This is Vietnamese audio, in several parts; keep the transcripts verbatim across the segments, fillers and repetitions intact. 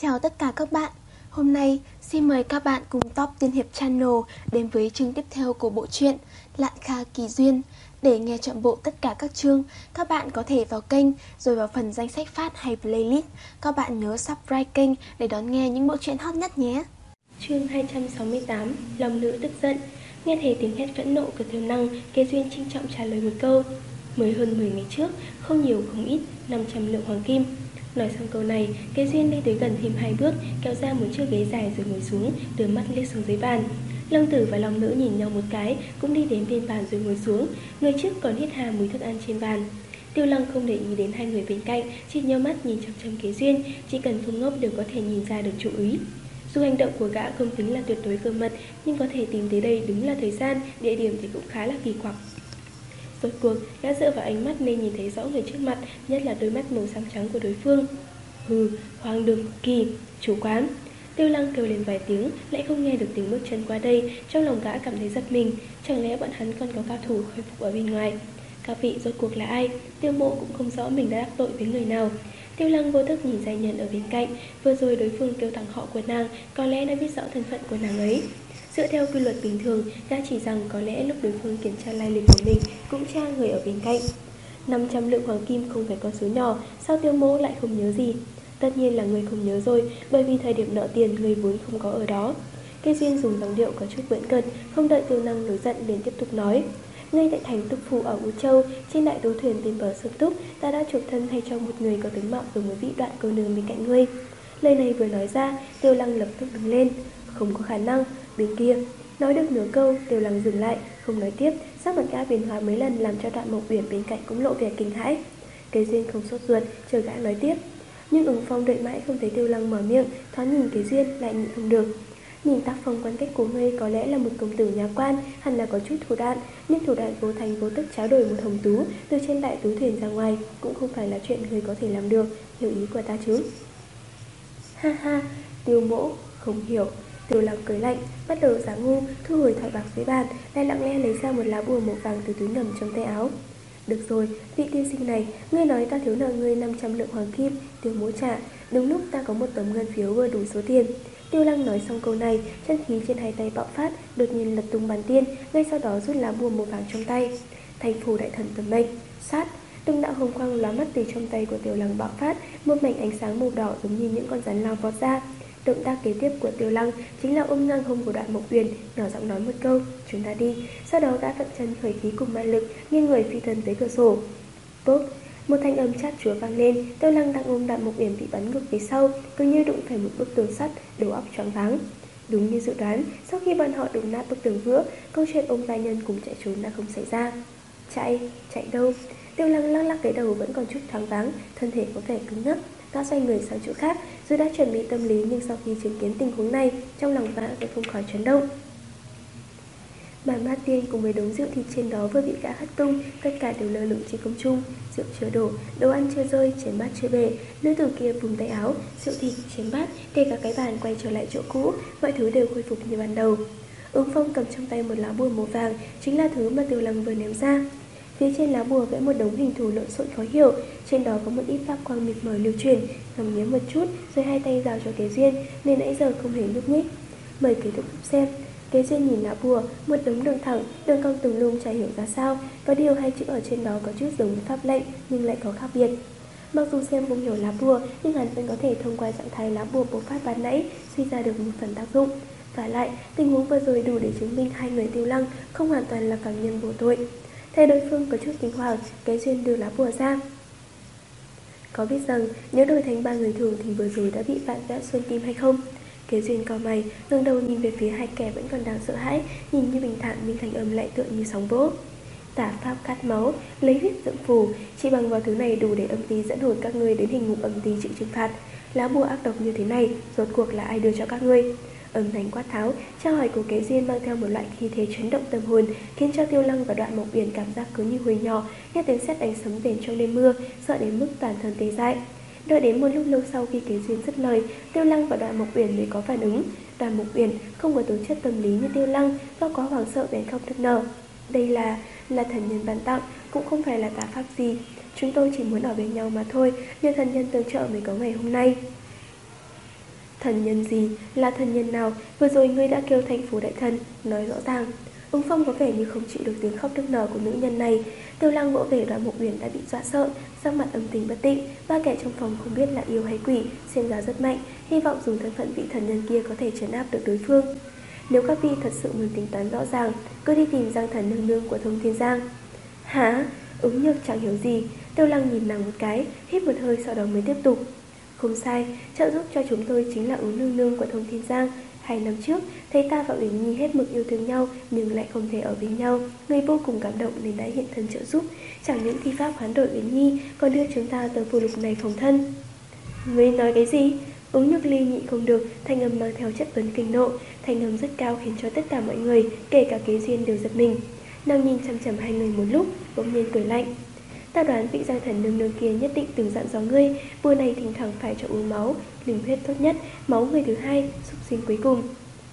Chào tất cả các bạn. Hôm nay xin mời các bạn cùng Top Tiên Hiệp Channel đến với chương tiếp theo của bộ truyện Lạn Kha Kỳ Duyên. Để nghe trọn bộ tất cả các chương, các bạn có thể vào kênh rồi vào phần danh sách phát hay playlist. Các bạn nhớ subscribe kênh để đón nghe những bộ truyện hot nhất nhé. Chương hai trăm sáu mươi tám, Lòng nữ tức giận. Nghe thấy tiếng hét phẫn nộ của Tiêu Năng, Kế Duyên trinh trọng trả lời một câu. Mới hơn mười ngày trước, không nhiều không ít, năm trăm lượng hoàng kim. Nói xong câu này, Kế Duyên đi tới gần thêm hai bước, kéo ra một chiếc ghế dài rồi ngồi xuống, đưa mắt liếc xuống dưới bàn. Long tử và Long nữ nhìn nhau một cái, cũng đi đến bên bàn rồi ngồi xuống. Người trước còn hít hà mùi thức ăn trên bàn. Tiêu Lăng không để ý đến hai người bên cạnh, chỉ nheo mắt nhìn chăm chăm Kế Duyên, chỉ cần không ngốc đều có thể nhìn ra được chú ý. Dù hành động của gã không tính là tuyệt đối cơ mật, nhưng có thể tìm tới đây đúng là thời gian, địa điểm thì cũng khá là kỳ quặc. Rốt cuộc, gã dựa vào ánh mắt nên nhìn thấy rõ người trước mặt, nhất là đôi mắt màu xám trắng của đối phương. Hừ, hoang đường kỳ, chủ quán. Tiêu Lăng kêu lên vài tiếng, lại không nghe được tiếng bước chân qua đây, trong lòng gã cảm thấy giật mình, chẳng lẽ bọn hắn còn có cao thủ khôi phục ở bên ngoài. Các vị rốt cuộc là ai? Tiêu Mộ cũng không rõ mình đã đắc tội với người nào. Tiêu Lăng vô thức nhìn giai nhân ở bên cạnh, vừa rồi đối phương kêu thẳng họ của nàng, có lẽ đã biết rõ thân phận của nàng ấy. Dựa theo quy luật bình thường, gã chỉ rằng có lẽ lúc đối phương kiểm tra lai lịch của mình cũng tra người ở bên cạnh. năm trăm lượng hoàng kim không phải con số nhỏ, sao Tiêu Mộ lại không nhớ gì? Tất nhiên là người không nhớ rồi, bởi vì thời điểm nợ tiền người vốn không có ở đó. Kế Duyên dùng giọng điệu có chút bỡn cợt, không đợi Tiêu Năng nổi giận liền tiếp tục nói. Ngay tại thành Túc Phủ ở Vũ Châu, trên đại tú thuyền bên bờ sông Túc, ta đã chuộc thân thay cho một người có tính mạng rồi mới bị đoạn cô nương bên cạnh ngươi. Lời này vừa nói ra, Tiêu Lăng lập tức đứng lên. Không có khả năng, bên kia. Nói được nửa câu, Tiêu Lăng dừng lại, không nói tiếp, sắc mặt gã biến hóa mấy lần làm cho Đoạn Mộc Uyển bên cạnh cũng lộ vẻ kinh hãi. Kế Duyên không sốt ruột, chờ gã nói tiếp. Nhưng Ứng Phong đợi mãi không thấy Tiêu Lăng mở miệng, thoáng nhìn Kế Duyên lại nhịn không được. Nhìn tác phong quan cách của ngươi có lẽ là một công tử nhà quan, hẳn là có chút thủ đoạn, nhưng thủ đoạn vô thành vô tức tráo đổi một hồng tú từ trên đại tú thuyền ra ngoài cũng không phải là chuyện ngươi có thể làm được, hiểu ý của ta chứ? Ha ha, Tiêu Mỗ không hiểu. Tiêu Lăng cười lạnh, bắt đầu giả ngu, thu hồi thỏi bạc dưới bàn, lại lặng lẽ lấy ra một lá bùa màu vàng từ túi ngầm trong tay áo. Được rồi, vị tiên sinh này, ngươi nói ta thiếu nợ ngươi năm trăm lượng hoàng kim, Tiêu Mỗ trả, đúng lúc ta có một tấm ngân phiếu vừa đủ số tiền. Tiêu Lăng nói xong câu này, chân khí trên hai tay bạo phát, đột nhiên lật tung bàn tiên, ngay sau đó rút lá bùa màu vàng trong tay. Thành phủ đại thần tầm mệnh, sát, từng đạo hồng quang lóa mắt từ trong tay của Tiêu Lăng bạo phát, một mảnh ánh sáng màu đỏ giống như những con rắn lao vọt ra. Động tác kế tiếp của Tiêu Lăng chính là ôm ngang hông của Đoạn Mộc Uyển, nhỏ giọng nói một câu, chúng ta đi. Sau đó đã vận chân khởi khí cùng ma lực, nghiêng người phi thân tới cửa sổ. Bốp, một thanh âm chát chúa vang lên. Tiêu Lăng đang ôm Đoạn Mộc Uyển bị bắn ngược phía sau, cứ như đụng phải một bức tường sắt, đầu óc choáng váng. Đúng như dự đoán, sau khi bọn họ đụng nát bức tường vữa, câu chuyện ôm giai nhân cùng chạy trốn đã không xảy ra. Chạy, chạy đâu? Tiêu Lăng lắc lắc cái đầu vẫn còn chút thoáng váng, thân thể có vẻ cứng ngắc. Gã xoay người sang chỗ khác, dù đã chuẩn bị tâm lý nhưng sau khi chứng kiến tình huống này, trong lòng gã vẫn không khỏi chấn động. Bàn ma tiên cùng với đống rượu thịt trên đó vừa bị gã hất tung, tất cả đều lơ lửng trên không trung. Rượu chưa đổ, đồ ăn chưa rơi, chén bát chưa bể. Nữ tử kia vùng tay áo, rượu thịt, chén bát, kể cả cái bàn quay trở lại chỗ cũ, mọi thứ đều khôi phục như ban đầu. Ứng Phong cầm trong tay một lá bùa màu vàng, chính là thứ mà Tiêu Lăng vừa ném ra. Phía trên lá bùa vẽ một đống hình thù lộn xộn khó hiểu, trên đó có một ít pháp quang mịt mờ lưu truyền. Ngắm nghía một chút, rồi hai tay giao cho Kế Duyên, nên nãy giờ không hề nhúc nhích. Mời kế tục xem. Kế Duyên nhìn lá bùa, một đống đường thẳng, đường cong từng lung chả hiểu ra sao, có điều hai chữ ở trên đó có chút giống với pháp lệnh, nhưng lại có khác biệt. Mặc dù xem không hiểu lá bùa, nhưng hắn vẫn có thể thông qua trạng thái lá bùa bộc phát ban nãy suy ra được một phần tác dụng. Và lại, tình huống vừa rồi đủ để chứng minh hai người Tiêu Lăng không hoàn toàn là phạm nhân vô tội. Thấy đối phương có chút kinh hoàng, Kế Duyên đưa lá bùa ra. Có biết rằng nếu đổi thành ba người thường thì vừa rồi đã bị vạn vẽ xuân tim hay không? Kế Duyên cau mày, ngẩng đầu nhìn về phía hai kẻ vẫn còn đang sợ hãi, nhìn như bình thản nhưng thanh âm lại tựa như sóng vỗ. Tả pháp cắt máu, lấy huyết dưỡng phù, chỉ bằng vào thứ này đủ để âm ty dẫn hồn các ngươi đến hình ngục âm ty chịu trừng phạt. Lá bùa ác độc như thế này, rốt cuộc là ai đưa cho các ngươi? Âm thanh quát tháo, trao hỏi của Kế Duyên mang theo một loại khí thế chấn động tâm hồn, khiến cho Tiêu Lăng và Đoạn Mộc Uyển cảm giác cứ như hồi nhỏ, nghe tiếng sét đánh sấm rền trong đêm mưa, sợ đến mức toàn thân tê dại. Đợi đến một lúc lâu sau khi Kế Duyên dứt lời, Tiêu Lăng và Đoạn Mộc Uyển mới có phản ứng. Đoạn Mộc Uyển không có tố chất tâm lý như Tiêu Lăng, do quá hoảng sợ bèn khóc nức nở. Đây là là thần nhân ban tặng, cũng không phải là tà pháp gì. Chúng tôi chỉ muốn ở bên nhau mà thôi, nhờ thần nhân tương trợ mới có ngày hôm nay. Thần nhân gì? Là thần nhân nào? Vừa rồi ngươi đã kêu thành phố đại thần, nói rõ ràng. Ứng Phong có vẻ như không chịu được tiếng khóc nức nở của nữ nhân này. Tiêu Lăng vỗ về Đoàn Mục Uyển đã bị dọa sợ, sắc mặt âm tình bất định. Ba kẻ trong phòng không biết là yêu hay quỷ, xem ra rất mạnh, hy vọng dùng thân phận vị thần nhân kia có thể trấn áp được đối phương. Nếu các vị thật sự muốn tính toán rõ ràng, cứ đi tìm Giang thần nương nương của Thông Thiên Giang. Hả? Ứng Nhược chẳng hiểu gì. Tiêu Lăng nhìn nàng một cái, hít một hơi sau đó mới tiếp tục. Không sai, trợ giúp cho chúng tôi chính là Ứng nương nương của Thông Thiên Giang. Hai năm trước, thấy ta và Uyển Nhi hết mực yêu thương nhau nhưng lại không thể ở với nhau, người vô cùng cảm động nên đã hiện thân trợ giúp. Chẳng những thi pháp hoán đổi Uyển Nhi, còn đưa chúng ta tới phù lục này phòng thân. Ngươi nói cái gì? Ứng Nhược Ly nhịn không được, thanh âm mang theo chất vấn kinh nộ, thanh âm rất cao khiến cho tất cả mọi người, kể cả Kế Duyên đều giật mình. Nàng nhìn chằm chằm hai người một lúc, bỗng nhiên cười lạnh. Ta đoán vị Giang thần nương nương kia nhất định từng dặn dò ngươi, bữa này thỉnh thoảng phải cho uống máu, linh huyết tốt nhất, máu người thứ hai, súc sinh cuối cùng.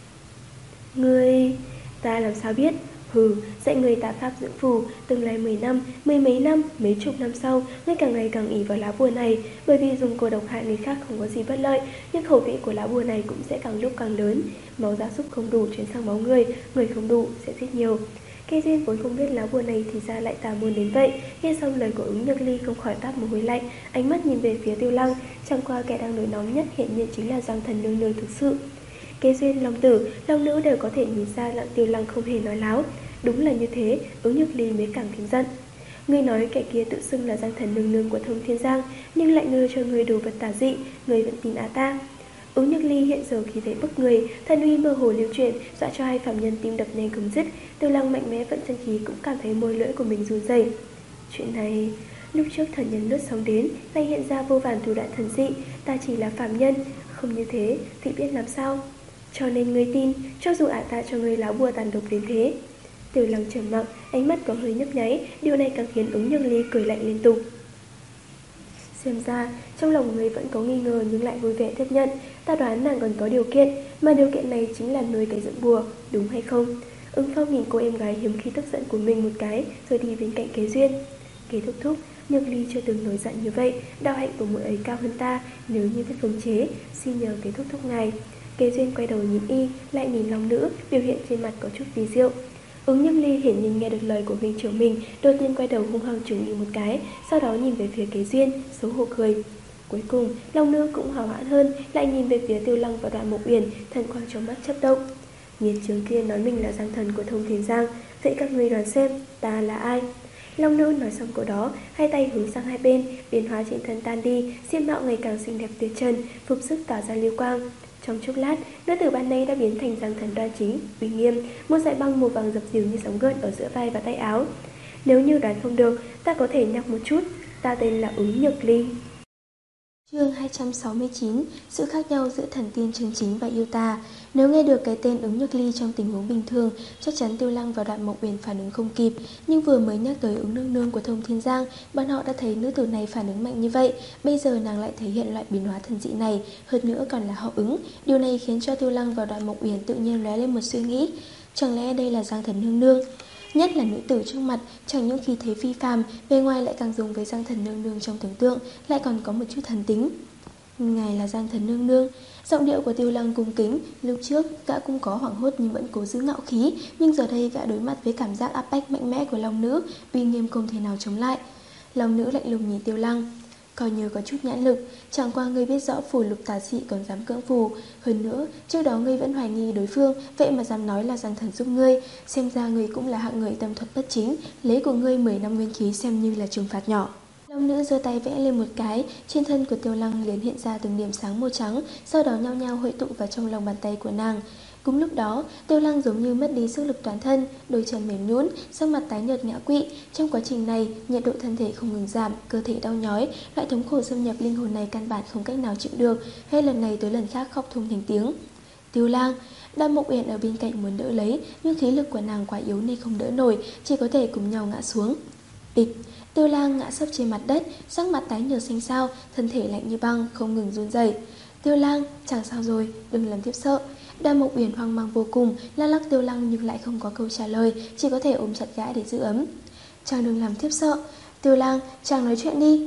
Ngươi... ta làm sao biết? Hừ, dạy người tạ pháp dưỡng phù, tương lai mười năm, mười mấy năm, mấy chục năm sau, ngươi càng ngày càng ỷ vào lá bùa này, bởi vì dùng cô độc hại người khác không có gì bất lợi, nhưng khẩu vị của lá bùa này cũng sẽ càng lúc càng lớn. Máu gia súc không đủ chuyển sang máu người, người không đủ sẽ giết nhiều. Kế Duyên vốn không biết lá bùa này thì ra lại tà môn đến vậy, nghe xong lời của Ứng Nhược Ly không khỏi toát mồ hôi lạnh, ánh mắt nhìn về phía Tiêu Lăng, chẳng qua kẻ đang nổi nóng nhất hiện nhiên chính là Giang thần nương nương thực sự. Kế Duyên, Long Tử, Long Nữ đều có thể nhìn ra là Tiêu Lăng không hề nói láo. Đúng là như thế, Ứng Nhược Ly mới càng thêm giận. Ngươi nói kẻ kia tự xưng là Giang thần nương nương của Thông Thiên Giang, nhưng lại ngơ cho ngươi đồ vật tà dị, ngươi vẫn tin á ta. Ứng Nhược Ly hiện giờ khi thấy bức người, thần uy mơ hồ lưu chuyển, dọa cho hai phạm nhân tim đập nhanh không dứt. Tiêu Lăng mạnh mẽ vận chân khí cũng cảm thấy môi lưỡi của mình run rẩy. Chuyện này, lúc trước thần nhân lướt sóng đến, nay hiện ra vô vàn thủ đoạn thần dị, ta chỉ là phạm nhân, không như thế thì biết làm sao? Cho nên ngươi tin, cho dù ả ta cho ngươi lá bùa tàn độc đến thế. Tiêu Lăng trầm mặc, ánh mắt có hơi nhấp nháy, điều này càng khiến Ứng Nhược Ly cười lạnh liên tục. Xem ra, trong lòng người vẫn có nghi ngờ nhưng lại vui vẻ tiếp nhận. Ta đoán nàng còn có điều kiện, mà điều kiện này chính là nơi cái dựng bùa, đúng hay không? Ứng Phong nhìn cô em gái hiếm khi tức giận của mình một cái, rồi đi bên cạnh Kế Duyên. Kế thúc thúc, Nhược Ly chưa từng nổi giận như vậy, đạo hạnh của muội ấy cao hơn ta, nếu như biết khống chế, xin nhờ Kế thúc thúc ngài. Kế Duyên quay đầu nhìn y, lại nhìn Long Nữ, biểu hiện trên mặt có chút vi diệu. Ứng Nhược Ly hiển nhiên nghe được lời của huynh trưởng mình, đột nhiên quay đầu hung hăng chừng y một cái, sau đó nhìn về phía Kế Duyên, xấu hổ cười. Cuối cùng, Long Nữ cũng hào hãn hơn, lại nhìn về phía Tiêu Lăng và Đoàn Mục Uyển, thần quang trong mắt chớp động. Nghiệt chướng kia nói mình là Giang thần của Thông Thiên Giang, vậy các ngươi đoán xem, ta là ai? Long Nữ nói xong câu đó, hai tay hướng sang hai bên, biến hóa trên thân tan đi, diêm mạo ngày càng xinh đẹp tuyệt trần, phục sức tỏa ra lưu quang. Trong chốc lát, nữ tử ban nay đã biến thành Giang thần đoan chính, uy nghiêm, một dải băng màu vàng dập dìu như sóng gợn ở giữa vai và tay áo. Nếu như đoán không được, ta có thể nhắc một chút, ta tên là Ứng Nhược Ly. Chương hai trăm sáu mươi chín, sự khác nhau giữa thần tiên chân chính và yêu tà. Nếu nghe được cái tên Ứng Nhược Ly trong tình huống bình thường, chắc chắn Tiêu Lăng và Đoạn Mộc Uyển phản ứng không kịp, nhưng vừa mới nhắc tới Ứng nương nương của Thông Thiên Giang, bọn họ đã thấy nữ tử này phản ứng mạnh như vậy, bây giờ nàng lại thể hiện loại biến hóa thần dị này, hơn nữa còn là họ Ứng. Điều này khiến cho Tiêu Lăng và Đoạn Mộc Uyển tự nhiên lóe lên một suy nghĩ, chẳng lẽ đây là Giang thần nương nương? Nhất là nữ tử trước mặt, chẳng những khi thấy phi phàm, bề ngoài lại càng giống với Giang thần nương nương trong tưởng tượng, lại còn có một chút thần tính. Ngài là Giang thần nương nương. Giọng điệu của Tiêu Lăng cung kính. Lúc trước gã cũng có hoảng hốt nhưng vẫn cố giữ ngạo khí, nhưng giờ đây gã đối mặt với cảm giác áp bách mạnh mẽ của Long Nữ, uy nghiêm không thể nào chống lại. Long Nữ lạnh lùng nhìn Tiêu Lăng. Coi như có chút nhãn lực, chẳng qua ngươi biết rõ phù lục tà dị còn dám cưỡng phù. Hơn nữa, trước đó ngươi vẫn hoài nghi đối phương, vậy mà dám nói là Giang thần giúp ngươi. Xem ra ngươi cũng là hạng người tâm thuật bất chính, lấy của ngươi mười năm nguyên khí xem như là trừng phạt nhỏ. Long Nữ giơ tay vẽ lên một cái, trên thân của Tiêu Lăng liền hiện ra từng điểm sáng màu trắng, sau đó nhao nhao hội tụ vào trong lòng bàn tay của nàng. Cùng lúc đó, Tiêu Lăng giống như mất đi sức lực toàn thân, đôi chân mềm nhũn, sắc mặt tái nhợt ngã quỵ. Trong quá trình này, nhiệt độ thân thể không ngừng giảm, cơ thể đau nhói, loại thống khổ xâm nhập linh hồn này căn bản không cách nào chịu được, hết lần này tới lần khác khóc thùng thành tiếng. Tiêu Lang, Đan Mộc Uyển ở bên cạnh muốn đỡ lấy, nhưng khí lực của nàng quá yếu nên không đỡ nổi, chỉ có thể cùng nhau ngã xuống. Bịch. Tiêu Lang ngã sấp trên mặt đất, sắc mặt tái nhợt xanh xao, thân thể lạnh như băng, không ngừng run rẩy. Tiêu Lang, chẳng sao rồi, đừng làm tiếp sợ. Đan Mộc Uyển hoang mang vô cùng, la lắc Tiêu Lăng nhưng lại không có câu trả lời, chỉ có thể ôm chặt gã để giữ ấm. Chàng đừng làm tiếp sợ. Tiêu Lang, chàng nói chuyện đi.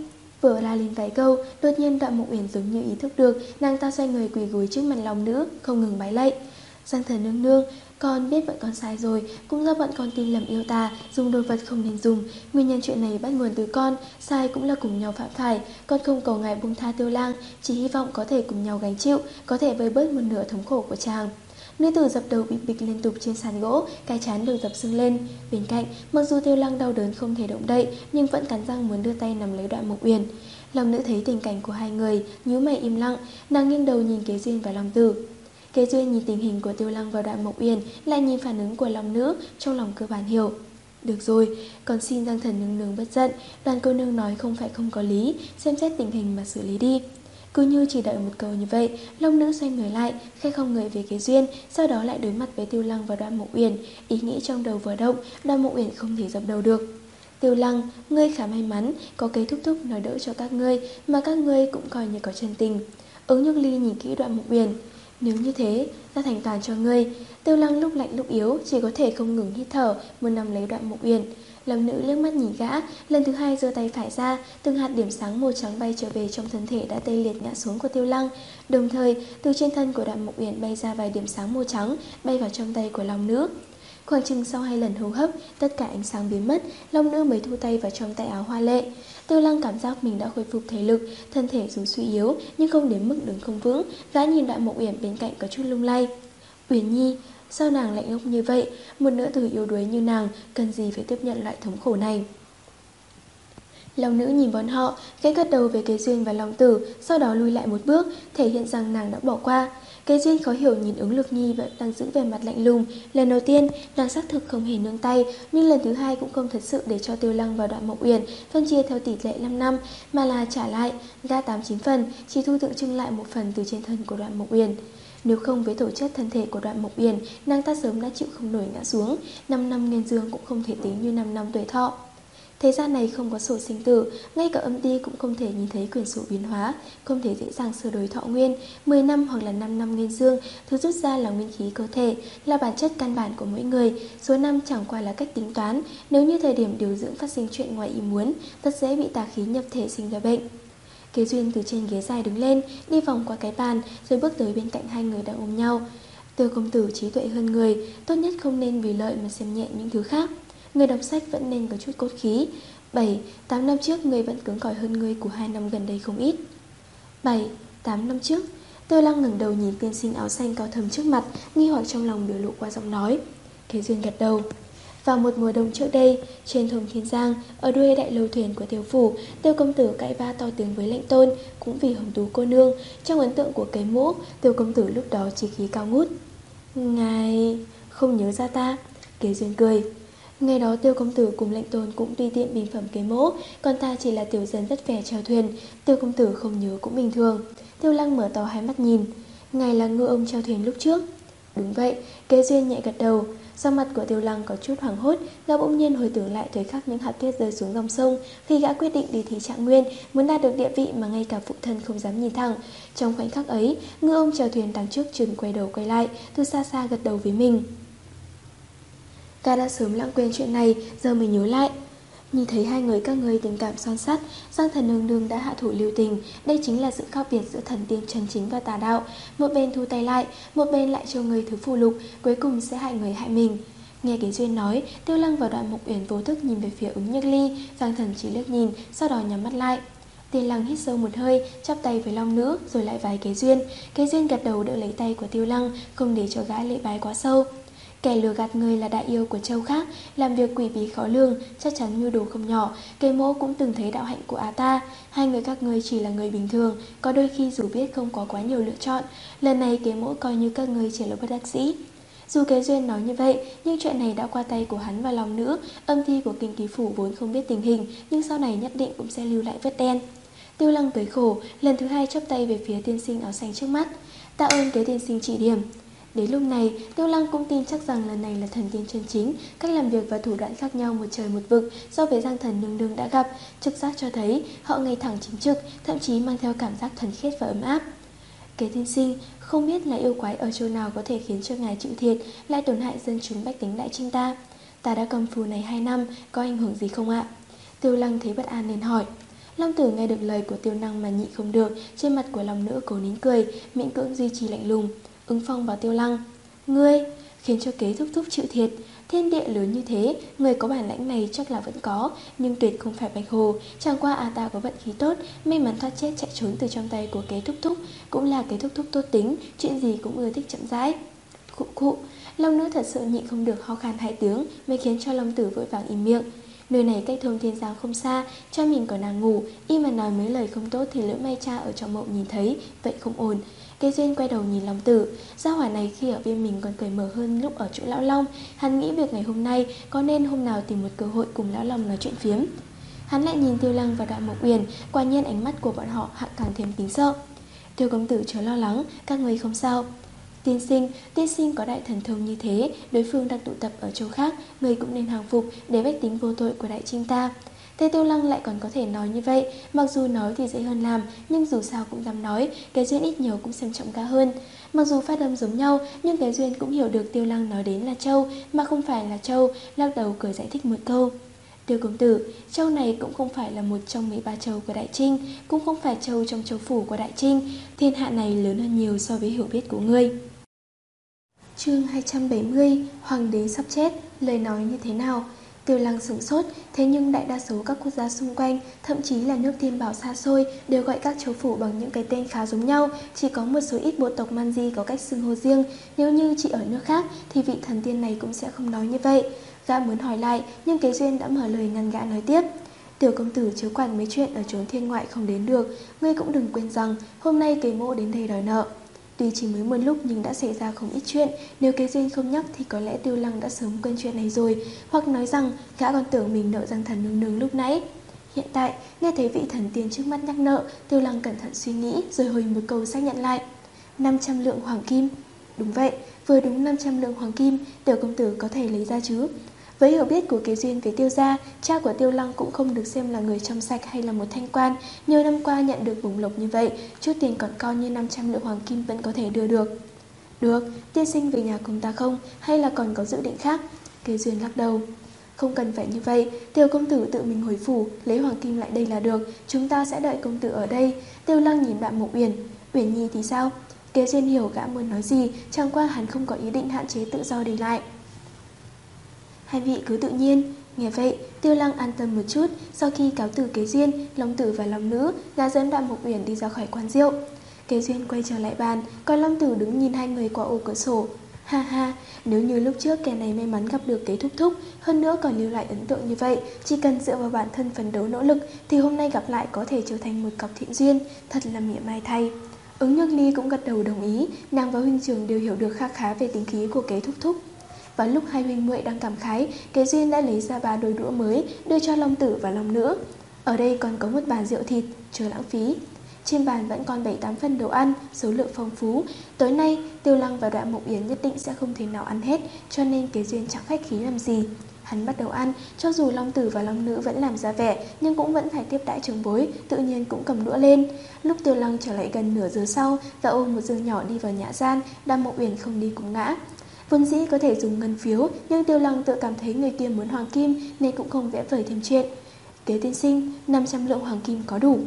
Vừa la lên vài câu, đột nhiên Đoạn Mộc Uyển giống như ý thức được, nàng ta xoay người quỳ gối trước mặt lòng nữ, không ngừng bái lạy. Giang Thần nương nương, con biết bọn con sai rồi, cũng do bọn con tin lầm yêu tà, dùng đồ vật không nên dùng. Nguyên nhân chuyện này bắt nguồn từ con, sai cũng là cùng nhau phạm phải. Con không cầu ngài buông tha Tiêu Lang, chỉ hy vọng có thể cùng nhau gánh chịu, có thể vơi bớt một nửa thống khổ của chàng. Nữ tử dập đầu bịch bịch liên tục trên sàn gỗ, cái trán đều dập sưng lên. Bên cạnh, mặc dù Tiêu Lăng đau đớn không thể động đậy, nhưng vẫn cắn răng muốn đưa tay nắm lấy Đoạn Mộc Uyển. Lòng nữ thấy tình cảnh của hai người, nhíu mày im lặng, nàng nghiêng đầu nhìn Kế Duyên và Long Tử. Kế Duyên nhìn tình hình của Tiêu Lăng và Đoạn Mộc Uyển, lại nhìn phản ứng của lòng nữ, trong lòng cơ bản hiểu. Được rồi, còn xin Giang Thần nương nương bất giận, Đoàn cô nương nói không phải không có lý, xem xét tình hình mà xử lý đi. Cứ như chỉ đợi một câu như vậy, Long nữ xoay người lại, khẽ không người về Kế Duyên, sau đó lại đối mặt với Tiêu Lăng và Đoạn Mộc Uyển. Ý nghĩ trong đầu vừa động, Đoạn Mộc Uyển không thể dập đầu được. Tiêu Lăng, ngươi khá may mắn, có kế thúc thúc nói đỡ cho các ngươi, mà các ngươi cũng coi như có chân tình. Ứng Nhược Ly nhìn kỹ Đoạn Mộc Uyển. Nếu như thế, ta thành toàn cho ngươi. Tiêu Lăng lúc lạnh lúc yếu, chỉ có thể không ngừng hít thở, muốn nắm lấy Đoạn Mộc Uyển. Lâm nữ liếc mắt nhìn gã, lần thứ hai giơ tay phải ra, từng hạt điểm sáng màu trắng bay trở về trong thân thể đã tê liệt ngã xuống của Tiêu Lăng. Đồng thời, từ trên thân của Đoạn Mộc Uyển bay ra vài điểm sáng màu trắng, bay vào trong tay của Long nữ. Khoảng chừng sau hai lần hô hấp, tất cả ánh sáng biến mất, Long nữ mới thu tay vào trong tay áo hoa lệ. Tiêu Lăng cảm giác mình đã khôi phục thể lực, thân thể dù suy yếu nhưng không đến mức đứng không vững. Gã nhìn Đoạn Mộc Uyển bên cạnh có chút lung lay. Uyển nhi, sao nàng lạnh ngốc như vậy? Một nữ tử yếu đuối như nàng, cần gì phải tiếp nhận loại thống khổ này? Long nữ nhìn bọn họ, khẽ gật đầu về Kế Duyên và Long Tử, sau đó lùi lại một bước, thể hiện rằng nàng đã bỏ qua. Kế Duyên khó hiểu nhìn Ứng Lược Nhi vẫn đang giữ vẻ mặt lạnh lùng. Lần đầu tiên, nàng xác thực không hề nương tay, nhưng lần thứ hai cũng không thật sự để cho Tiêu Lăng và Đoạn Mộc Uyển phân chia theo tỷ lệ năm năm, mà là trả lại, gã tám chín phần, chỉ thu tượng trưng lại một phần từ trên thân của Đoạn Mộc Uyển. Nếu không với tổ chất thân thể của Đoạn Mộc Uyển, nàng ta sớm đã chịu không nổi ngã xuống, năm năm nguyên dương cũng không thể tính như năm năm tuổi thọ. Thế gian này không có sổ sinh tử, ngay cả âm ti cũng không thể nhìn thấy quyển sổ biến hóa, không thể dễ dàng sửa đổi thọ nguyên. Mười năm hoặc là năm năm nguyên dương, thứ rút ra là nguyên khí cơ thể, là bản chất căn bản của mỗi người. Số năm chẳng qua là cách tính toán, nếu như thời điểm điều dưỡng phát sinh chuyện ngoài ý muốn, rất dễ bị tà khí nhập thể sinh ra bệnh. Kế Duyên từ trên ghế dài đứng lên, đi vòng qua cái bàn, rồi bước tới bên cạnh hai người đang ôm nhau. Tiêu công tử trí tuệ hơn người, tốt nhất không nên vì lợi mà xem nhẹ những thứ khác. Người đọc sách vẫn nên có chút cốt khí. Bảy, tám năm trước người vẫn cứng cỏi hơn người của hai năm gần đây không ít. Bảy, tám năm trước. Tiêu Lăng ngẩng đầu nhìn tiên sinh áo xanh cao thầm trước mặt, nghi hoặc trong lòng biểu lộ qua giọng nói. Kế Duyên gật đầu. Vào một mùa đông trước đây, trên thùng Thiên Giang, ở đuôi đại lâu thuyền của Tiêu phủ, Tiêu công tử cãi va to tiếng với lệnh tôn, cũng vì Hồng Tú cô nương. Trong ấn tượng của cái mũ, Tiêu công tử lúc đó chí khí cao ngút. Ngài không nhớ ra ta? Kế Duyên cười. Ngày đó Tiêu công tử cùng lệnh tôn cũng tùy tiện bình phẩm kế mỗ, còn ta chỉ là tiểu dân vất vả chèo thuyền. Tiêu công tử không nhớ cũng bình thường. Tiêu Lăng mở to hai mắt nhìn. Ngài là ngư ông chèo thuyền lúc trước? Đúng vậy. Kế Duyên nhẹ gật đầu. Sau mặt của Tiêu Lăng có chút hoảng hốt, gã bỗng nhiên hồi tưởng lại thời khắc những hạt tuyết rơi xuống dòng sông, khi gã quyết định đi thí Trạng Nguyên, muốn đạt được địa vị mà ngay cả phụ thân không dám nhìn thẳng. Trong khoảnh khắc ấy, ngư ông chèo thuyền đằng trước chừng quay đầu quay lại, từ xa xa gật đầu với mình. Gã đã sớm lãng quên chuyện này, giờ mới nhớ lại. Nhìn thấy hai người các ngươi tình cảm son sắt, Giang Thần nương nương đã hạ thủ lưu tình. Đây chính là sự khác biệt giữa thần tiên chân chính và tà đạo. Một bên thu tay lại, một bên lại cho người thứ phù lục, cuối cùng sẽ hại người hại mình. Nghe Kế Duyên nói, Tiêu Lăng và Đoạn Mộc Uyển vô thức nhìn về phía Ứng Nhược Ly. Giang Thần chỉ liếc nhìn, sau đó nhắm mắt lại. Tiêu Lăng hít sâu một hơi, chắp tay với Long nữ, rồi lại vái Kế Duyên. Kế Duyên gật đầu đỡ lấy tay của Tiêu Lăng, không để cho gã lễ bái quá sâu. Kẻ lừa gạt người là đại yêu của châu khác, làm việc quỷ bí khó lường, chắc chắn mưu đồ không nhỏ. Kế mỗ cũng từng thấy đạo hạnh của Á ta. Hai người các ngươi chỉ là người bình thường, có đôi khi dù biết không có quá nhiều lựa chọn. Lần này kế mỗ coi như các ngươi chỉ là bất đắc dĩ. Dù Kế Duyên nói như vậy, nhưng chuyện này đã qua tay của hắn và Long nữ. Âm thi của Kinh Ký phủ vốn không biết tình hình, nhưng sau này nhất định cũng sẽ lưu lại vết đen. Tiêu Lăng cười khổ, lần thứ hai chắp tay về phía tiên sinh áo xanh trước mắt. Tạ ơn Kế tiên sinh chỉ điểm. Đến lúc này, Tiêu Lăng cũng tin chắc rằng lần này là thần tiên chân chính. Cách làm việc và thủ đoạn khác nhau một trời một vực so với Giang Thần nương nương đã gặp. Trực giác cho thấy họ ngay thẳng chính trực, thậm chí mang theo cảm giác thuần khiết và ấm áp. Kế tiên sinh, không biết là yêu quái ở chỗ nào có thể khiến cho ngài chịu thiệt, lại tổn hại dân chúng bách tính Đại Trinh ta. Ta đã cầm phù này hai năm, có ảnh hưởng gì không ạ? Tiêu Lăng thấy bất an nên hỏi. Long Tử nghe được lời của Tiêu Lăng mà nhịn không được, trên mặt của lòng nữ cố nín cười, miễn cưỡng duy trì lạnh lùng. Ứng Phong vào Tiêu Lăng: Ngươi, khiến cho Kế thúc thúc chịu thiệt. Thiên địa lớn như thế, người có bản lãnh này chắc là vẫn có, nhưng tuyệt không phải Bạch Hồ. Chẳng qua à ta có vận khí tốt, may mắn thoát chết chạy trốn từ trong tay của Kế thúc thúc. Cũng là Kế thúc thúc tốt tính, chuyện gì cũng ưa thích chậm rãi. Khụ khụ, Long nữ thật sự nhịn không được ho khan hai tiếng, mới khiến cho Long Tử vội vàng im miệng. Nơi này cách Thôn Thiên Giang không xa, cho mình còn đang ngủ, y mà nói mấy lời không tốt thì lỡ may cha ở trong mộng nhìn thấy, vậy không ổn. Kế Duyên quay đầu nhìn Long Tử, gia hỏa này khi ở bên mình còn cởi mở hơn lúc ở chỗ Lão Long. Hắn nghĩ việc ngày hôm nay có nên hôm nào tìm một cơ hội cùng Lão Long nói chuyện phiếm. Hắn lại nhìn Tiêu Lăng và Đoạn Mộc Uyển, quả nhiên ánh mắt của bọn họ hạ càng thêm kính sợ. Tiêu công tử chớ lo lắng, các người không sao. Tiên sinh, tiên sinh có đại thần thông như thế, đối phương đang tụ tập ở chỗ khác, người cũng nên hàng phục để bách tính vô tội của đại trinh ta. Thế Tiêu Lăng lại còn có thể nói như vậy, mặc dù nói thì dễ hơn làm, nhưng dù sao cũng dám nói, Cái Duyên ít nhiều cũng xem trọng gã hơn. Mặc dù phát âm giống nhau, nhưng Cái Duyên cũng hiểu được Tiêu Lăng nói đến là Châu, mà không phải là Châu, lắc đầu cười giải thích một câu. Tiêu công tử, Châu này cũng không phải là một trong mấy ba châu của Đại Trinh, cũng không phải châu trong châu phủ của Đại Trinh, thiên hạ này lớn hơn nhiều so với hiểu biết của ngươi. Chương hai trăm bảy mươi, Hoàng đế sắp chết, lời nói như thế nào? Tiêu Lăng sửng sốt, thế nhưng đại đa số các quốc gia xung quanh, thậm chí là nước Thiên Bảo xa xôi, đều gọi các châu phủ bằng những cái tên khá giống nhau, chỉ có một số ít bộ tộc Man Di có cách xưng hô riêng, nếu như chỉ ở nước khác thì vị thần tiên này cũng sẽ không nói như vậy. Gã muốn hỏi lại, nhưng Kế Duyên đã mở lời ngăn gã nói tiếp. Tiểu công tử chớ quản mấy chuyện ở chốn thiên ngoại không đến được, ngươi cũng đừng quên rằng hôm nay Kế mộ đến đây đòi nợ. Tuy chỉ mới một lúc nhưng đã xảy ra không ít chuyện, nếu Kế Duyên không nhắc thì có lẽ Tiêu Lăng đã sớm quên chuyện này rồi, hoặc nói rằng gã còn tưởng mình nợ Giang Thần nương nương lúc nãy. Hiện tại, nghe thấy vị thần tiên trước mắt nhắc nợ, Tiêu Lăng cẩn thận suy nghĩ rồi hồi một câu xác nhận lại. năm trăm lượng hoàng kim. Đúng vậy, vừa đúng năm trăm lượng hoàng kim, tiểu công tử có thể lấy ra chứ? Với hiểu biết của Kế Duyên về Tiêu gia, cha của Tiêu Lăng cũng không được xem là người trong sạch hay là một thanh quan. Nhiều năm qua nhận được bổng lộc như vậy, chút tiền còn con như năm trăm lượng hoàng kim vẫn có thể đưa được. Được, tiên sinh về nhà cùng ta không, hay là còn có dự định khác? Kế Duyên lắc đầu. Không cần phải như vậy, Tiêu công tử tự mình hồi phủ, lấy hoàng kim lại đây là được, chúng ta sẽ đợi công tử ở đây. Tiêu Lăng nhìn Đoạn Mộc Uyển. Uyển Nhi thì sao? Kế Duyên hiểu gã muốn nói gì, chẳng qua hắn không có ý định hạn chế tự do đi lại. Hai vị cứ tự nhiên. Nghe vậy, Tiêu Lăng an tâm một chút. Sau khi cáo từ Kế Duyên, Long Tử và Long Nữ đã dẫn Đoạn Mộc Uyển đi ra khỏi quán rượu. Kế Duyên quay trở lại bàn, còn Long Tử đứng nhìn hai người qua ô cửa sổ. Ha ha, nếu như lúc trước kẻ này may mắn gặp được Kế thúc thúc, hơn nữa còn lưu lại ấn tượng như vậy, chỉ cần dựa vào bản thân phấn đấu nỗ lực thì hôm nay gặp lại có thể trở thành một cọc thiện duyên, thật là mỉa mai thay. Ứng Nhược Ly cũng gật đầu đồng ý, nàng và huynh trưởng đều hiểu được kha khá về tính khí của Kế thúc thúc. Vào lúc hai huynh muội đang cảm khái, Kế Duyên đã lấy ra ba đôi đũa mới đưa cho Long Tử và Long Nữ. Ở đây còn có một bàn rượu thịt, chớ lãng phí. Trên bàn vẫn còn bảy tám phần đồ ăn, số lượng phong phú. Tối nay, Tiêu Lăng và Đoạn Mộc Uyển nhất định sẽ không thể nào ăn hết, cho nên Kế Duyên chẳng khách khí làm gì. Hắn bắt đầu ăn, cho dù Long Tử và Long Nữ vẫn làm ra vẻ, nhưng cũng vẫn phải tiếp đãi trưởng bối, tự nhiên cũng cầm đũa lên. Lúc Tiêu Lăng trở lại gần nửa giờ sau và ôm một giường nhỏ đi vào nhã gian, Đoạn Mộc Uyển không đi cùng ngã. Vốn dĩ có thể dùng ngân phiếu, nhưng Tiêu Lăng tự cảm thấy người kia muốn hoàng kim nên cũng không vẽ vời thêm chuyện. Kế tiên sinh, năm trăm lượng hoàng kim có đủ.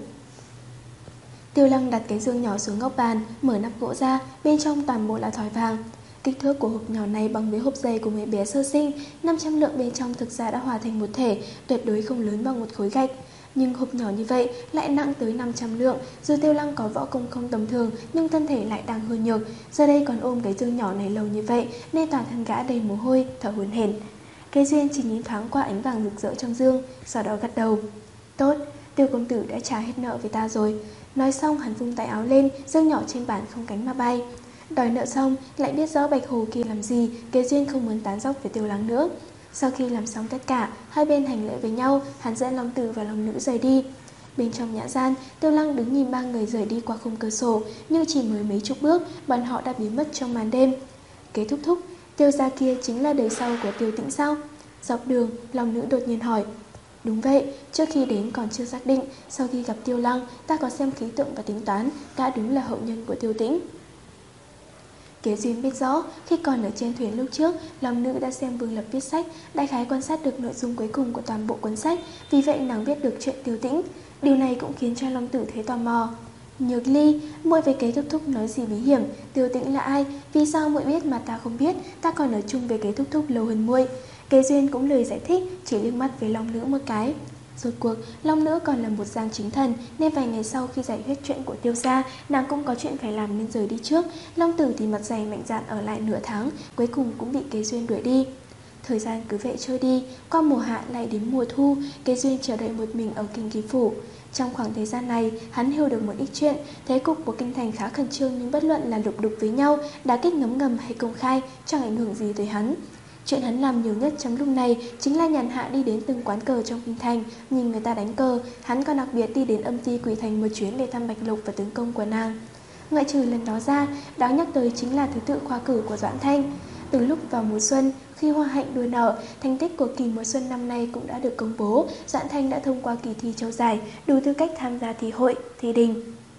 Tiêu Lăng đặt cái giường nhỏ xuống góc bàn, mở nắp gỗ ra, bên trong toàn bộ là thỏi vàng. Kích thước của hộp nhỏ này bằng với hộp giày của mấy bé sơ sinh, năm trăm lượng bên trong thực ra đã hòa thành một thể, tuyệt đối không lớn bằng một khối gạch. Nhưng hộp nhỏ như vậy lại nặng tới năm trăm lượng. Dù Tiêu Lăng có võ công không tầm thường, nhưng thân thể lại đang hơi nhược. Giờ đây còn ôm cái giường nhỏ này lâu như vậy, nên toàn thân gã đầy mồ hôi, thở hổn hển. Kế Duyên chỉ nhìn thoáng qua ánh vàng rực rỡ trong giường, sau đó gật đầu. Tốt, Tiêu công tử đã trả hết nợ với ta rồi. Nói xong hắn vung tay áo lên, giường nhỏ trên bàn không cánh mà bay. Đòi nợ xong, lại biết rõ Bạch Hồ kia làm gì, Kế Duyên không muốn tán dóc với Tiêu Lăng nữa. Sau khi làm xong tất cả, hai bên hành lễ với nhau, hắn dẫn Long Tử và Long Nữ rời đi. Bên trong nhã gian, Tiêu Lăng đứng nhìn ba người rời đi qua khung cửa sổ, nhưng chỉ mới mấy chục bước, bọn họ đã biến mất trong màn đêm. Kế thúc thúc, Tiêu gia kia chính là đời sau của Tiêu Tĩnh sao? Dọc đường, Long Nữ đột nhiên hỏi. Đúng vậy, trước khi đến còn chưa xác định, sau khi gặp Tiêu Lăng, ta có xem khí tượng và tính toán, đã đúng là hậu nhân của Tiêu Tĩnh. Kế Duyên biết rõ, khi còn ở trên thuyền lúc trước, Long Nữ đã xem Vương Lập viết sách, đại khái quan sát được nội dung cuối cùng của toàn bộ cuốn sách, vì vậy nàng biết được chuyện Tiêu Tĩnh. Điều này cũng khiến cho Long Tử thấy tò mò. Nhược Ly, muội với kế thúc thúc nói gì bí hiểm? Tiêu Tĩnh là ai? Vì sao muội biết mà ta không biết? Ta còn ở chung với kế thúc thúc lâu hơn muội. Kế Duyên cũng lời giải thích, chỉ liếc mắt với Long Nữ một cái. Rốt cuộc, Long Nữ còn là một giang chính thần, nên vài ngày sau khi giải quyết chuyện của Tiêu gia, nàng cũng có chuyện phải làm nên rời đi trước. Long Tử thì mặt dày mạnh dạn ở lại nửa tháng, cuối cùng cũng bị Kế Duyên đuổi đi. Thời gian cứ vậy trôi đi, qua mùa hạ lại đến mùa thu, Kế Duyên chờ đợi một mình ở Kinh Kỳ Phủ. Trong khoảng thời gian này, hắn hiểu được một ít chuyện. Thế cục của kinh thành khá khẩn trương, nhưng bất luận là lục đục với nhau, đả kích ngấm ngầm hay công khai, chẳng ảnh hưởng gì tới hắn. Chuyện hắn làm nhiều nhất trong lúc này chính là nhàn hạ đi đến từng quán cờ trong kinh thành, nhìn người ta đánh cờ. Hắn còn đặc biệt đi đến Âm Ti Quỷ Thành một chuyến để thăm Bạch Lục và tướng công của nàng. Ngoại trừ lần đó ra, đáng nhắc tới chính là thứ tự khoa cử của Doãn Thanh. Từ lúc vào mùa xuân, khi hoa hạnh đua nở, thành tích của kỳ mùa xuân năm nay cũng đã được công bố. Doãn Thanh đã thông qua kỳ thi châu giải, đủ tư cách tham gia thi hội, thi đình.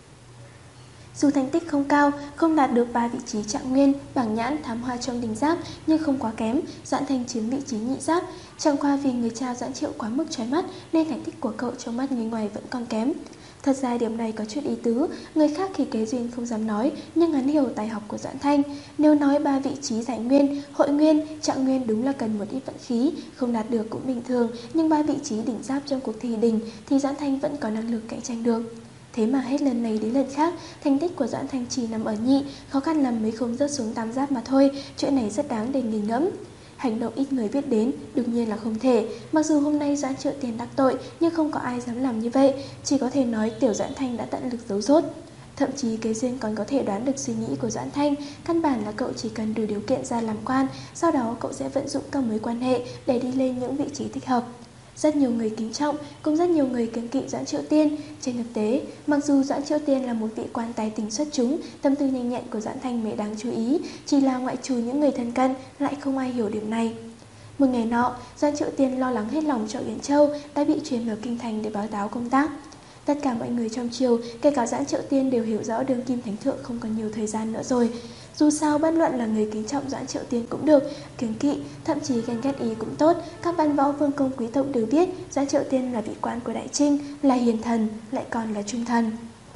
Dù thành tích không cao, không đạt được ba vị trí trạng nguyên, bảng nhãn, thám hoa trong đình giáp, nhưng không quá kém, Doãn Thanh chiếm vị trí nhị giáp. Chẳng qua vì người cha Doãn Triệu quá mức chói mắt, nên thành tích của cậu trong mắt người ngoài vẫn còn kém. Thật ra điểm này có chút ý tứ, người khác thì Kế Duyên không dám nói, nhưng hắn hiểu tài học của Doãn Thanh. Nếu nói ba vị trí giải nguyên, hội nguyên, trạng nguyên đúng là cần một ít vận khí, không đạt được cũng bình thường, nhưng ba vị trí đỉnh giáp trong cuộc thi đình thì Doãn Thanh vẫn có năng lực cạnh tranh được. Thế mà hết lần này đến lần khác, thành tích của Doãn Thanh chỉ nằm ở nhị, khó khăn lắm mới không rớt xuống tam giáp mà thôi, chuyện này rất đáng để nghiền ngẫm. Hành động ít người biết đến, đương nhiên là không thể. Mặc dù hôm nay Doãn Triệu Tiền đắc tội, nhưng không có ai dám làm như vậy, chỉ có thể nói tiểu Doãn Thanh đã tận lực giấu rốt. Thậm chí Kế Duyên còn có thể đoán được suy nghĩ của Doãn Thanh, căn bản là cậu chỉ cần đủ điều kiện ra làm quan, sau đó cậu sẽ vận dụng các mối quan hệ để đi lên những vị trí thích hợp. Rất nhiều người kính trọng, cũng rất nhiều người kiêng kỵ Doãn Triệu Tiên. Trên thực tế, mặc dù Doãn Triệu Tiên là một vị quan tài tình xuất chúng, tâm tư nhanh nhẹn của Doãn Thanh mới đáng chú ý, chỉ là ngoại trừ những người thân cận, lại không ai hiểu điểm này. Một ngày nọ, Doãn Triệu Tiên lo lắng hết lòng cho Yến Châu, đã bị truyền vào kinh thành để báo cáo công tác. Tất cả mọi người trong triều, kể cả Doãn Triệu Tiên đều hiểu rõ đương kim thánh thượng không còn nhiều thời gian nữa rồi. Dù sao bất luận là người kính trọng Doãn Triệu Tiên cũng được, kiêng kỵ, thậm chí ghen ghét ý cũng tốt, các văn võ vương công quý tộc đều biết Doãn Triệu Tiên là vị quan của Đại Trinh, là hiền thần, lại còn là trung thần.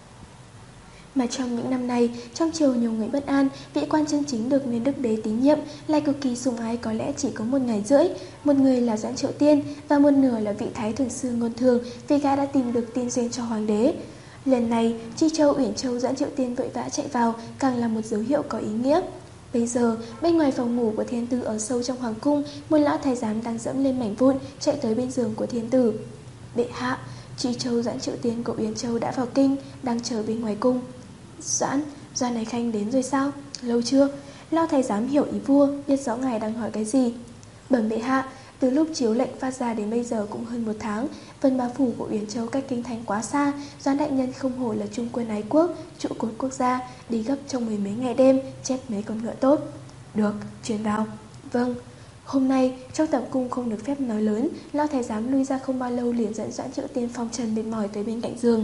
Mà trong những năm này, trong triều nhiều người bất an, vị quan chân chính được nên đức đế tín nhiệm, lại cực kỳ sủng ái có lẽ chỉ có một ngày rưỡi. Một người là Doãn Triệu Tiên và một nửa là vị thái thường sư Ngôn Thường, vì gã đã tìm được tiên duyên cho hoàng đế. Lần này, Chi Châu, Uyển Châu, Doãn Triệu Tiên vội vã chạy vào, càng là một dấu hiệu có ý nghĩa. Bây giờ, bên ngoài phòng ngủ của thiên tử ở sâu trong hoàng cung, một lão thái giám đang dẫm lên mảnh vụn, chạy tới bên giường của thiên tử. Bệ hạ, Chi Châu, Doãn Triệu Tiên của Uyển Châu đã vào kinh, đang chờ bên ngoài cung. Doãn, Doãn này Khanh đến rồi sao? Lâu chưa? Lão thái giám hiểu ý vua, biết rõ ngài đang hỏi cái gì. Bẩm bệ hạ, từ lúc chiếu lệnh phát ra đến bây giờ cũng hơn một tháng, Vân Bá Phủ của Uyển Châu cách kinh thành quá xa, Doãn đại nhân không hổ là trung quân ái quốc, trụ cột quốc gia, đi gấp trong mười mấy ngày đêm, chết mấy con ngựa tốt. Được, truyền vào. Vâng. Hôm nay, trong tẩm cung không được phép nói lớn, lão thái giám lui ra không bao lâu liền dẫn Doãn Triệu Tiên phong trần mệt mỏi tới bên cạnh giường.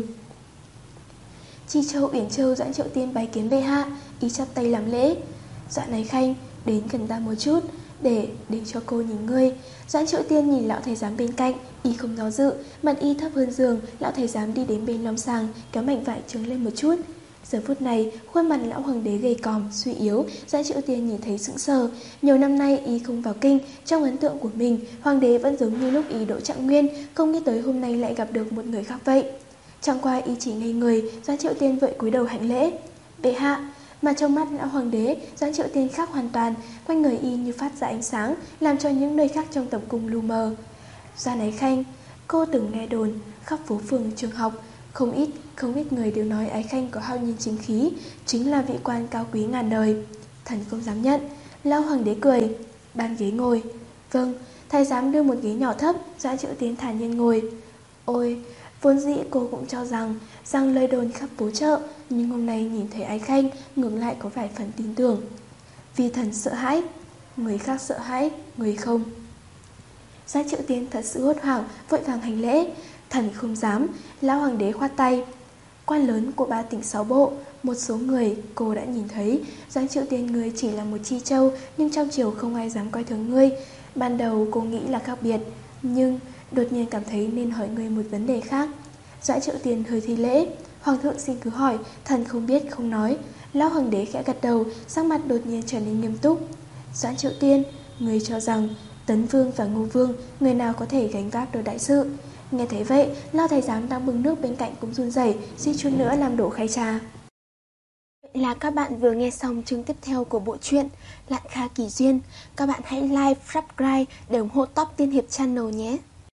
Chi Châu, Uyển Châu, Doãn Triệu Tiên bái kiến bệ hạ, ý chắp tay làm lễ. Doãn này Khanh, đến gần ta một chút, để để cho cô nhìn ngươi. Doãn Triệu Tiên nhìn lão thầy giám bên cạnh, y không do dự, mặt y thấp hơn giường. Lão thầy giám đi đến bên long sàng, kéo mảnh vải trướng lên một chút. Giờ phút này, khuôn mặt lão hoàng đế gầy còm, suy yếu. Doãn Triệu Tiên nhìn thấy sững sờ. Nhiều năm nay y không vào kinh, trong ấn tượng của mình, hoàng đế vẫn giống như lúc y đỗ trạng nguyên, không nghĩ tới hôm nay lại gặp được một người khác vậy. Chẳng qua y chỉ ngây người, Doãn Triệu Tiên vội cúi đầu hành lễ. Bệ hạ. Mà trong mắt lão hoàng đế, Doãn Triệu Tiên khác hoàn toàn, quanh người y như phát ra ánh sáng, làm cho những nơi khác trong tầm cung lu mờ. Doãn Ái Khanh, cô từng nghe đồn, khắp phố phường trường học, không ít, không ít người đều nói Ái Khanh có hao nhiên chính khí, chính là vị quan cao quý ngàn đời. Thần không dám nhận. Lão hoàng đế cười, ban ghế ngồi. Vâng, thái giám đưa một ghế nhỏ thấp, Doãn Triệu Tiên thản nhiên ngồi. Ôi, vốn dĩ cô cũng cho rằng rằng lời đồn khắp phố chợ, nhưng hôm nay nhìn thấy Ái Khanh, ngược lại có vài phần tin tưởng. Vì thần sợ hãi, người khác sợ hãi, người không. Doãn Triệu Tiên thật sự hốt hoảng, vội vàng hành lễ. Thần không dám. Lão hoàng đế khoát tay. Quan lớn của ba tỉnh sáu bộ, một số người cô đã nhìn thấy. Doãn Triệu Tiên ngươi chỉ là một Chi Châu, nhưng trong triều không ai dám coi thường ngươi. Ban đầu cô nghĩ là khác biệt, nhưng đột nhiên cảm thấy nên hỏi ngươi một vấn đề khác. Doãn Triệu Tiền hơi thi lễ. Hoàng thượng xin cứ hỏi, thần không biết không nói. Lão hoàng đế khẽ gật đầu, sắc mặt đột nhiên trở nên nghiêm túc. Doãn Triệu Tiên, người cho rằng Tấn Vương và Ngô Vương, người nào có thể gánh vác được đại sự? Nghe thấy vậy, Lao thái giám đang bưng nước bên cạnh cũng run rẩy, suýt chút nữa làm đổ khay trà. Vậy là các bạn vừa nghe xong chương tiếp theo của bộ truyện Lạn Kha Kỳ Duyên. Các bạn hãy like, subscribe để ủng hộ Top Tiên Hiệp Channel nhé.